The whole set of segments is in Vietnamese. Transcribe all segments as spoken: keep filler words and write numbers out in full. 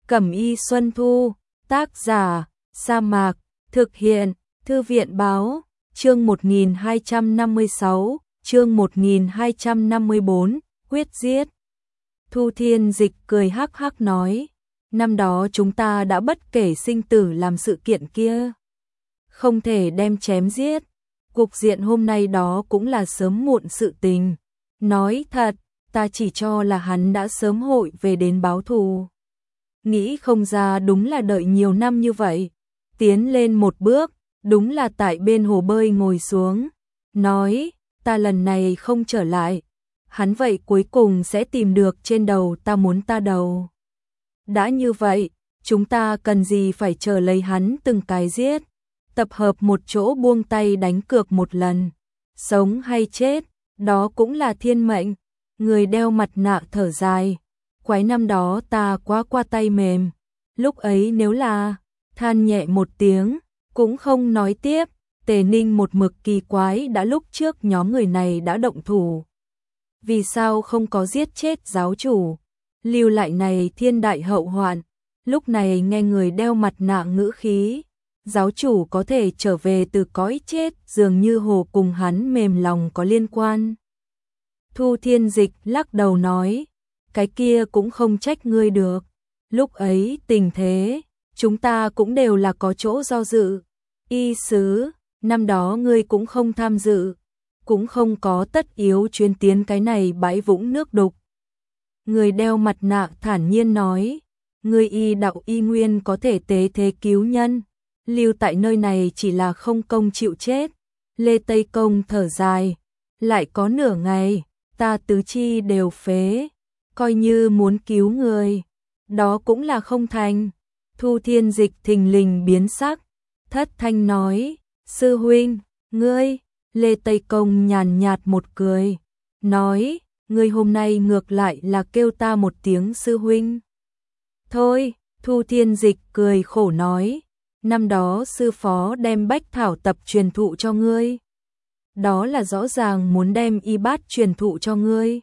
Cẩm y Xuân Thu, tác giả, Sa Mạc, thực hiện, Thư viện báo, chương một nghìn hai trăm năm mươi sáu, chương một nghìn hai trăm năm mươi bốn, quyết giết. Thu Thiên Dịch cười hắc hắc nói, năm đó chúng ta đã bất kể sinh tử làm sự kiện kia. Không thể đem chém giết, cục diện hôm nay đó cũng là sớm muộn sự tình. Nói thật, ta chỉ cho là hắn đã sớm hội về đến báo thù. Nghĩ không ra đúng là đợi nhiều năm như vậy. Tiến lên một bước, đúng là tại bên hồ bơi ngồi xuống. Nói, ta lần này không trở lại. Hắn vậy cuối cùng sẽ tìm được trên đầu ta muốn ta đầu. Đã như vậy, chúng ta cần gì phải chờ lấy hắn từng cái giết. Tập hợp một chỗ buông tay đánh cược một lần. Sống hay chết, đó cũng là thiên mệnh. Người đeo mặt nạ thở dài. Quái năm đó ta quá qua tay mềm. Lúc ấy nếu là, than nhẹ một tiếng, cũng không nói tiếp. Tề Ninh một mực kỳ quái đã lúc trước nhóm người này đã động thủ. Vì sao không có giết chết giáo chủ? Lưu lại này thiên đại hậu hoạn. Lúc này nghe người đeo mặt nạ ngữ khí. Giáo chủ có thể trở về từ cõi chết, dường như hồ cùng hắn mềm lòng có liên quan. Thu Thiên Dịch lắc đầu nói, cái kia cũng không trách ngươi được. Lúc ấy tình thế, chúng ta cũng đều là có chỗ do dự. Y sứ, năm đó ngươi cũng không tham dự, cũng không có tất yếu chuyên tiến cái này bãi vũng nước đục. Người đeo mặt nạ thản nhiên nói, ngươi y đạo y nguyên có thể tế thế cứu nhân. Lưu tại nơi này chỉ là không công chịu chết. Lê Tây Công thở dài, lại có nửa ngày, ta tứ chi đều phế, coi như muốn cứu người, đó cũng là không thành. Thu Thiên Dịch thình lình biến sắc, thất thanh nói, sư huynh, ngươi. Lê Tây Công nhàn nhạt một cười, nói, ngươi hôm nay ngược lại là kêu ta một tiếng sư huynh. Thôi, Thu Thiên Dịch cười khổ nói, năm đó sư phó đem bách thảo tập truyền thụ cho ngươi. Đó là rõ ràng muốn đem y bát truyền thụ cho ngươi.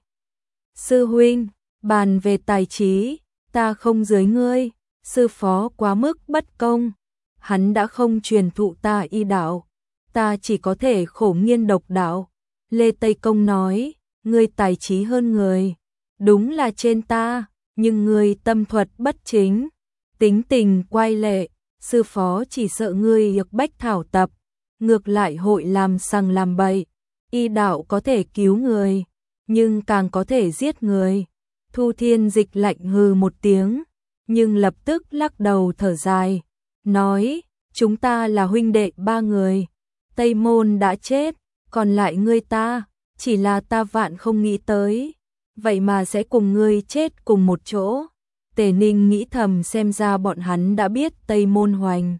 Sư huynh, bàn về tài trí, ta không dưới ngươi, sư phó quá mức bất công. Hắn đã không truyền thụ ta y đạo, ta chỉ có thể khổ nghiên độc đạo. Lê Tây Công nói, ngươi tài trí hơn người, đúng là trên ta, nhưng ngươi tâm thuật bất chính, tính tình quay lệ. Sư phó chỉ sợ ngươi được bách thảo tập, ngược lại hội làm sằng làm bậy. Y đạo có thể cứu người, nhưng càng có thể giết người. Thu Thiên Dịch lạnh hừ một tiếng, nhưng lập tức lắc đầu thở dài, nói, chúng ta là huynh đệ ba người, Tây Môn đã chết, còn lại ngươi ta, chỉ là ta vạn không nghĩ tới, vậy mà sẽ cùng ngươi chết cùng một chỗ. Tề Ninh nghĩ thầm xem ra bọn hắn đã biết Tây Môn Hoành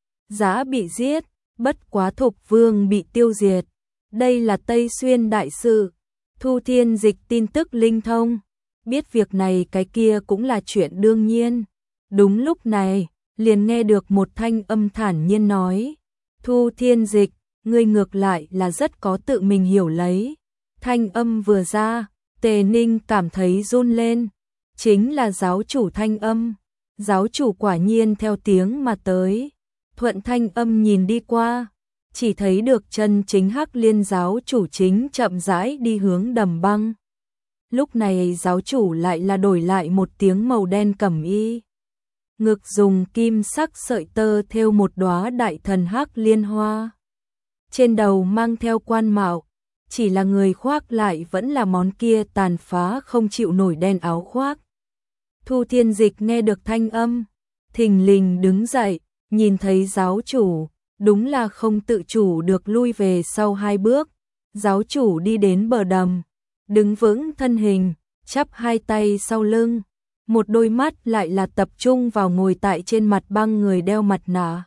Giá bị giết, bất quá Thục Vương bị tiêu diệt. Đây là Tây Xuyên đại sự. Thu Thiên Dịch tin tức linh thông, biết việc này cái kia cũng là chuyện đương nhiên. Đúng lúc này, liền nghe được một thanh âm thản nhiên nói, Thu Thiên Dịch, ngươi ngược lại là rất có tự mình hiểu lấy. Thanh âm vừa ra, Tề Ninh cảm thấy run lên. Chính là giáo chủ thanh âm. Giáo chủ quả nhiên theo tiếng mà tới. Thuận thanh âm nhìn đi qua, chỉ thấy được chân chính Hắc Liên giáo chủ chính chậm rãi đi hướng đầm băng. Lúc này giáo chủ lại là đổi lại một tiếng màu đen cẩm y. Ngực dùng kim sắc sợi tơ thêu một đóa đại thần Hắc Liên hoa. Trên đầu mang theo quan mạo, chỉ là người khoác lại vẫn là món kia tàn phá không chịu nổi đen áo khoác. Thu Thiên Dịch nghe được thanh âm, thình lình đứng dậy, nhìn thấy giáo chủ, đúng là không tự chủ được lui về sau hai bước. Giáo chủ đi đến bờ đầm, đứng vững thân hình, chắp hai tay sau lưng, một đôi mắt lại là tập trung vào ngồi tại trên mặt băng người đeo mặt nạ.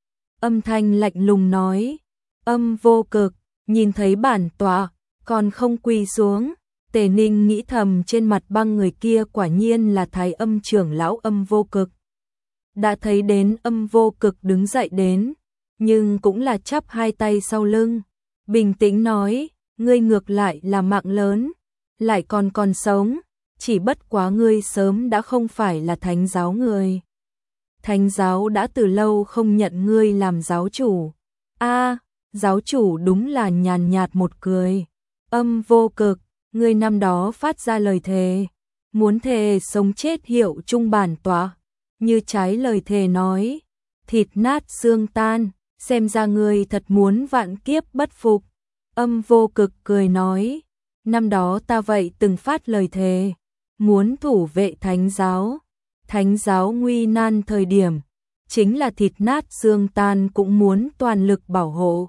Âm thanh lạnh lùng nói, Âm Vô Cực, nhìn thấy bản tọa, còn không quỳ xuống. Tề Ninh nghĩ thầm trên mặt băng người kia quả nhiên là Thái Âm trưởng lão Âm Vô Cực. Đã thấy đến Âm Vô Cực đứng dậy đến, nhưng cũng là chắp hai tay sau lưng, bình tĩnh nói, ngươi ngược lại là mạng lớn, lại còn còn sống, chỉ bất quá ngươi sớm đã không phải là thánh giáo người. Thánh giáo đã từ lâu không nhận ngươi làm giáo chủ. A, giáo chủ đúng là nhàn nhạt một cười. Âm Vô Cực, ngươi năm đó phát ra lời thề, muốn thề sống chết hiệu chung bản tọa, như trái lời thề nói, thịt nát xương tan, xem ra ngươi thật muốn vạn kiếp bất phục. Âm Vô Cực cười nói, năm đó ta vậy từng phát lời thề, muốn thủ vệ thánh giáo. Thánh giáo nguy nan thời điểm, chính là thịt nát xương tan cũng muốn toàn lực bảo hộ.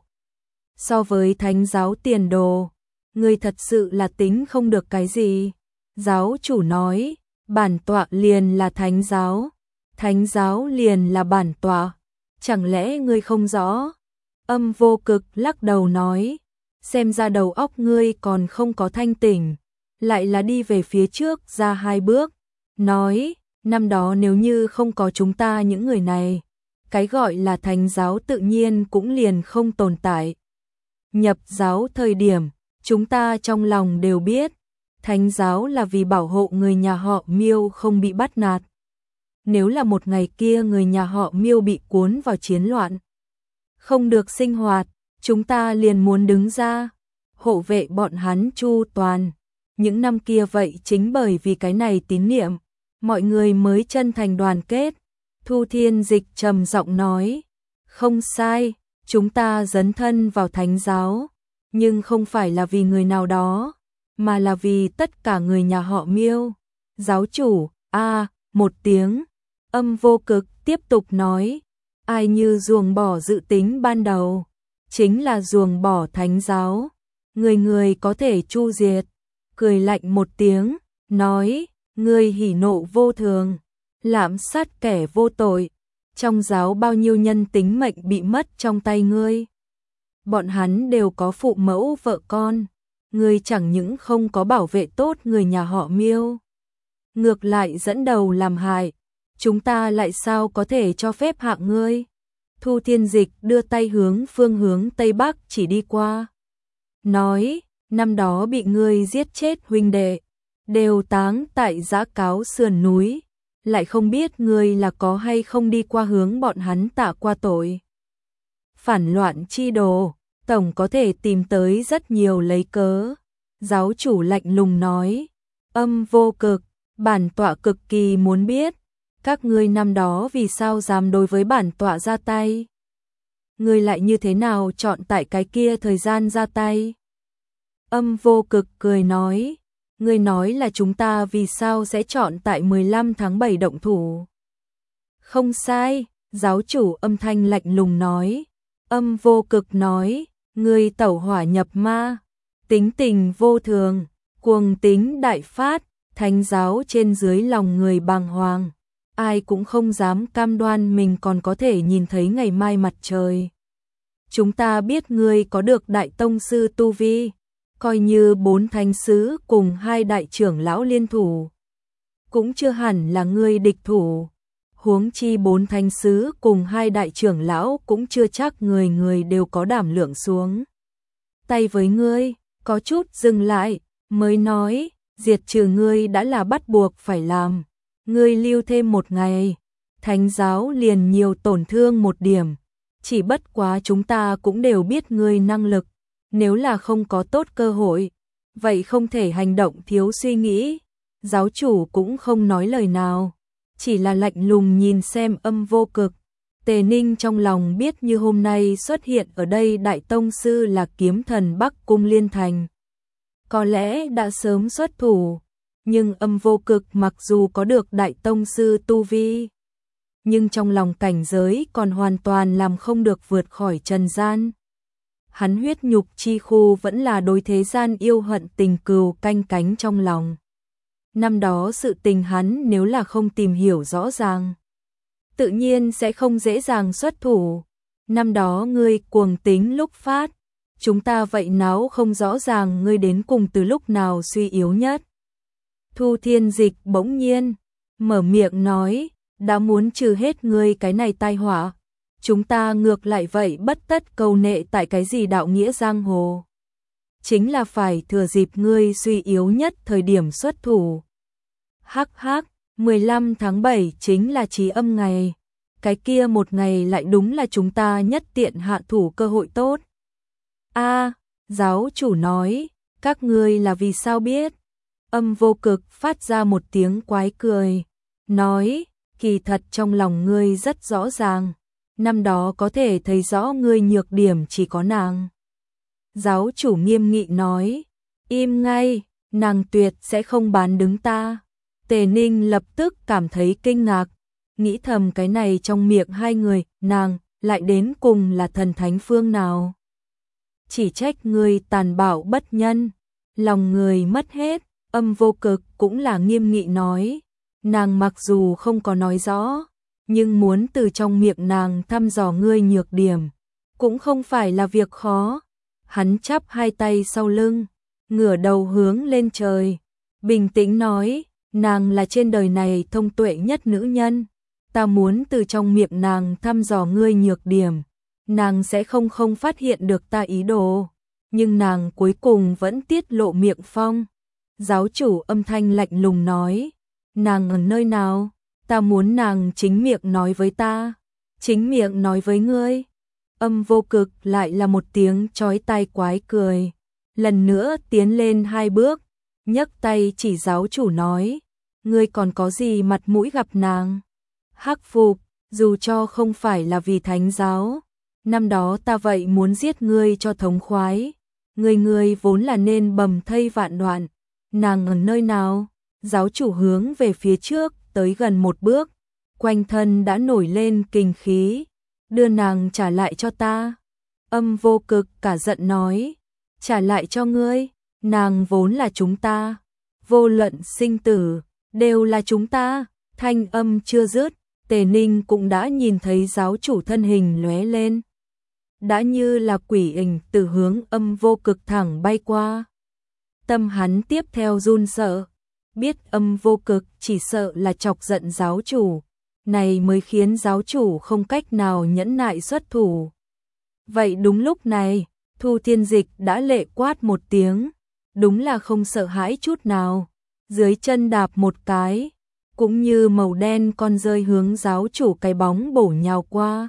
So với thánh giáo tiền đồ, ngươi thật sự là tính không được cái gì. Giáo chủ nói, bản tọa liền là thánh giáo, thánh giáo liền là bản tọa, chẳng lẽ ngươi không rõ? Âm Vô Cực lắc đầu nói, xem ra đầu óc ngươi còn không có thanh tỉnh, lại là đi về phía trước ra hai bước, nói, năm đó nếu như không có chúng ta những người này, cái gọi là thánh giáo tự nhiên cũng liền không tồn tại. Nhập giáo thời điểm, chúng ta trong lòng đều biết, thánh giáo là vì bảo hộ người nhà họ Miêu không bị bắt nạt. Nếu là một ngày kia người nhà họ Miêu bị cuốn vào chiến loạn, không được sinh hoạt, chúng ta liền muốn đứng ra, hộ vệ bọn hắn chu toàn. Những năm kia vậy chính bởi vì cái này tín niệm, mọi người mới chân thành đoàn kết. Thu Thiên Dịch trầm giọng nói, không sai, chúng ta dấn thân vào thánh giáo, nhưng không phải là vì người nào đó, mà là vì tất cả người nhà họ Miêu. Giáo chủ, a, một tiếng, Âm Vô Cực tiếp tục nói, ai như ruồng bỏ dự tính ban đầu, chính là ruồng bỏ thánh giáo, người người có thể chu diệt. Cười lạnh một tiếng, nói, ngươi hỉ nộ vô thường, lạm sát kẻ vô tội, trong giáo bao nhiêu nhân tính mệnh bị mất trong tay ngươi. Bọn hắn đều có phụ mẫu vợ con, ngươi chẳng những không có bảo vệ tốt người nhà họ Miêu, ngược lại dẫn đầu làm hại, chúng ta lại sao có thể cho phép hạ ngươi? Thu Thiên Dịch đưa tay hướng phương hướng Tây Bắc chỉ đi qua, nói, năm đó bị ngươi giết chết huynh đệ, đều táng tại Giã Cáo sườn núi, lại không biết ngươi là có hay không đi qua hướng bọn hắn tạ qua tội. Phản loạn chi đồ, tổng có thể tìm tới rất nhiều lấy cớ. Giáo chủ lạnh lùng nói, Âm Vô Cực, bản tọa cực kỳ muốn biết, các ngươi năm đó vì sao dám đối với bản tọa ra tay? Ngươi lại như thế nào chọn tại cái kia thời gian ra tay? Âm Vô Cực cười nói, ngươi nói là chúng ta vì sao sẽ chọn tại mười lăm tháng bảy động thủ. Không sai, giáo chủ âm thanh lạnh lùng nói. Âm Vô Cực nói, ngươi tẩu hỏa nhập ma, tính tình vô thường, cuồng tính đại phát, thánh giáo trên dưới lòng người bàng hoàng, ai cũng không dám cam đoan mình còn có thể nhìn thấy ngày mai mặt trời. Chúng ta biết ngươi có được đại tông sư tu vi, coi như bốn thánh sứ cùng hai đại trưởng lão liên thủ, cũng chưa hẳn là ngươi địch thủ. Huống chi bốn thánh sứ cùng hai đại trưởng lão cũng chưa chắc người người đều có đảm lượng xuống tay với ngươi. Có chút dừng lại, mới nói, diệt trừ ngươi đã là bắt buộc phải làm, ngươi lưu thêm một ngày, thánh giáo liền nhiều tổn thương một điểm, chỉ bất quá chúng ta cũng đều biết ngươi năng lực, nếu là không có tốt cơ hội, vậy không thể hành động thiếu suy nghĩ. Giáo chủ cũng không nói lời nào, chỉ là lạnh lùng nhìn xem Âm Vô Cực. Tề Ninh trong lòng biết như hôm nay xuất hiện ở đây đại tông sư là kiếm thần Bắc Cung Liên Thành, có lẽ đã sớm xuất thủ, nhưng Âm Vô Cực mặc dù có được đại tông sư tu vi, nhưng trong lòng cảnh giới còn hoàn toàn làm không được vượt khỏi trần gian. Hắn huyết nhục chi khu vẫn là đối thế gian yêu hận tình cừu canh cánh trong lòng. Năm đó sự tình hắn nếu là không tìm hiểu rõ ràng, tự nhiên sẽ không dễ dàng xuất thủ. Năm đó ngươi cuồng tính lúc phát, chúng ta vậy náo không rõ ràng ngươi đến cùng từ lúc nào suy yếu nhất. Thu Thiên Dịch bỗng nhiên mở miệng nói, đã muốn trừ hết ngươi cái này tai họa, chúng ta ngược lại vậy bất tất câu nệ tại cái gì đạo nghĩa giang hồ, chính là phải thừa dịp ngươi suy yếu nhất thời điểm xuất thủ. Hắc hắc, mười lăm tháng bảy chính là Trí Âm ngày. Cái kia một ngày lại đúng là chúng ta nhất tiện hạ thủ cơ hội tốt. A, giáo chủ nói, các ngươi là vì sao biết? Âm Vô Cực phát ra một tiếng quái cười, nói, kỳ thật trong lòng ngươi rất rõ ràng, năm đó có thể thấy rõ ngươi nhược điểm chỉ có nàng. Giáo chủ nghiêm nghị nói, im ngay, nàng tuyệt sẽ không bán đứng ta. Tề Ninh lập tức cảm thấy kinh ngạc, nghĩ thầm cái này trong miệng hai người, nàng, lại đến cùng là thần thánh phương nào. Chỉ trách người tàn bạo bất nhân, lòng người mất hết. Âm Vô Cực cũng là nghiêm nghị nói, nàng mặc dù không có nói rõ, nhưng muốn từ trong miệng nàng thăm dò ngươi nhược điểm, cũng không phải là việc khó. Hắn chắp hai tay sau lưng, ngửa đầu hướng lên trời, bình tĩnh nói, nàng là trên đời này thông tuệ nhất nữ nhân, ta muốn từ trong miệng nàng thăm dò ngươi nhược điểm, nàng sẽ không không phát hiện được ta ý đồ, nhưng nàng cuối cùng vẫn tiết lộ miệng phong. Giáo chủ âm thanh lạnh lùng nói, nàng ở nơi nào? Ta muốn nàng chính miệng nói với ta, chính miệng nói với ngươi. Âm Vô Cực lại là một tiếng chói tai quái cười, lần nữa tiến lên hai bước, nhấc tay chỉ giáo chủ nói, ngươi còn có gì mặt mũi gặp nàng? Hắc Phục, dù cho không phải là vì thánh giáo, năm đó ta vậy muốn giết ngươi cho thống khoái, ngươi ngươi vốn là nên bầm thây vạn đoạn. Nàng ở nơi nào? Giáo chủ hướng về phía trước, tới gần một bước, quanh thân đã nổi lên kình khí, đưa nàng trả lại cho ta. Âm Vô Cực cả giận nói, trả lại cho ngươi, nàng vốn là chúng ta, vô luận sinh tử, đều là chúng ta. Thanh âm chưa dứt, Tề Ninh cũng đã nhìn thấy giáo chủ thân hình lóe lên, đã như là quỷ ảnh từ hướng Âm Vô Cực thẳng bay qua. Tâm hắn tiếp theo run sợ, biết Âm Vô Cực chỉ sợ là chọc giận giáo chủ, này mới khiến giáo chủ không cách nào nhẫn nại xuất thủ. Vậy đúng lúc này, Thu Thiên Dịch đã lệ quát một tiếng, đúng là không sợ hãi chút nào, dưới chân đạp một cái, cũng như màu đen con rơi hướng giáo chủ cái bóng bổ nhào qua.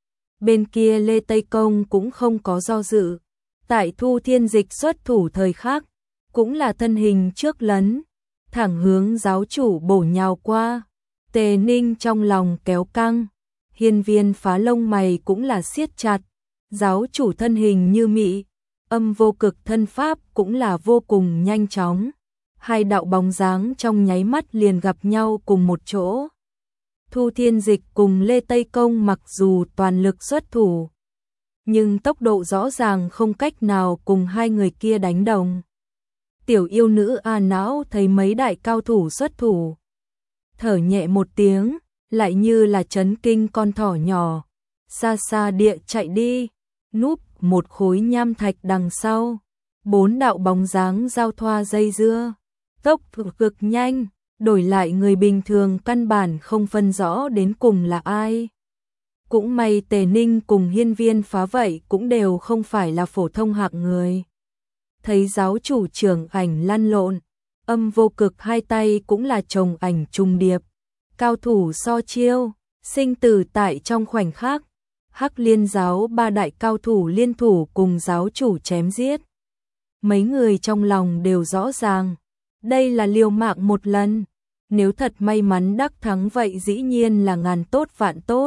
Bên kia Lê Tây Công cũng không có do dự, tại Thu Thiên Dịch xuất thủ thời khắc, cũng là thân hình trước lấn, thẳng hướng giáo chủ bổ nhào qua. Tề Ninh trong lòng kéo căng, hiên viên phá lông mày cũng là siết chặt, giáo chủ thân hình như mị, Âm Vô Cực thân pháp cũng là vô cùng nhanh chóng, hai đạo bóng dáng trong nháy mắt liền gặp nhau cùng một chỗ. Thu Thiên Dịch cùng Lê Tây Công mặc dù toàn lực xuất thủ, nhưng tốc độ rõ ràng không cách nào cùng hai người kia đánh đồng. Tiểu yêu nữ A Não thấy mấy đại cao thủ xuất thủ, thở nhẹ một tiếng, lại như là chấn kinh con thỏ nhỏ, xa xa địa chạy đi, núp một khối nham thạch đằng sau, bốn đạo bóng dáng giao thoa dây dưa, tốc độ cực nhanh, đổi lại người bình thường căn bản không phân rõ đến cùng là ai. Cũng may Tề Ninh cùng hiên viên phá vậy cũng đều không phải là phổ thông hạng người. Thấy giáo chủ trưởng ảnh lăn lộn, Âm Vô Cực hai tay cũng là chồng ảnh trùng điệp, cao thủ so chiêu, sinh tử tại trong khoảnh khắc. Hắc Liên giáo ba đại cao thủ liên thủ cùng giáo chủ chém giết. Mấy người trong lòng đều rõ ràng, đây là liều mạng một lần, nếu thật may mắn đắc thắng vậy dĩ nhiên là ngàn tốt vạn tốt.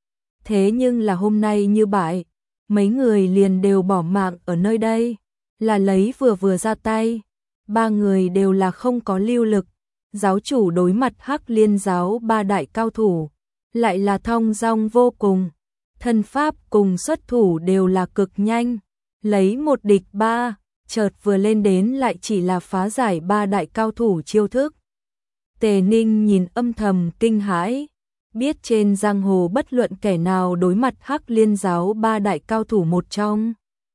Thế nhưng là hôm nay như bại, mấy người liền đều bỏ mạng ở nơi đây, là lấy vừa vừa ra tay, ba người đều là không có lưu lực. Giáo chủ đối mặt Hắc Liên giáo ba đại cao thủ, lại là thong dong vô cùng, thân pháp cùng xuất thủ đều là cực nhanh, lấy một địch ba, chợt vừa lên đến lại chỉ là phá giải ba đại cao thủ chiêu thức. Tề Ninh nhìn âm thầm kinh hãi, biết trên giang hồ bất luận kẻ nào đối mặt Hắc Liên giáo ba đại cao thủ một trong,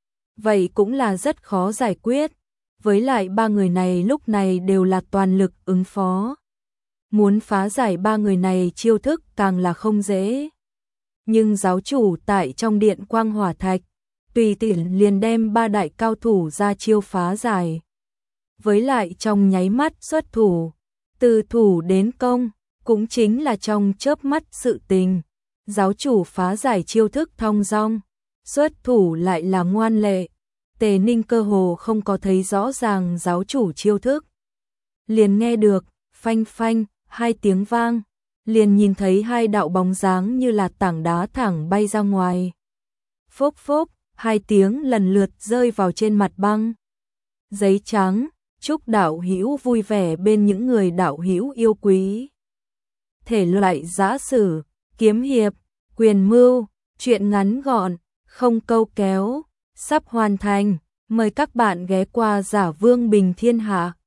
vậy cũng là rất khó giải quyết, với lại ba người này lúc này đều là toàn lực ứng phó. Muốn phá giải ba người này chiêu thức càng là không dễ. Nhưng giáo chủ tại trong điện Quang Hỏa Thạch, tùy tiện liền đem ba đại cao thủ ra chiêu phá giải. Với lại trong nháy mắt xuất thủ, Từ thủ đến công, cũng chính là trong chớp mắt sự tình. Giáo chủ phá giải chiêu thức thong dong, xuất thủ lại là ngoan lệ. Tề Ninh cơ hồ không có thấy rõ ràng giáo chủ chiêu thức. Liền nghe được, phanh phanh, hai tiếng vang, liền nhìn thấy hai đạo bóng dáng như là tảng đá thẳng bay ra ngoài. Phốc phốc, hai tiếng lần lượt rơi vào trên mặt băng. Giấy trắng, chúc đạo hữu vui vẻ bên những người đạo hữu yêu quý. Thể loại giã sử, kiếm hiệp, quyền mưu, truyện ngắn gọn, không câu kéo, sắp hoàn thành. Mời các bạn ghé qua Giả Vương Bình Thiên Hạ.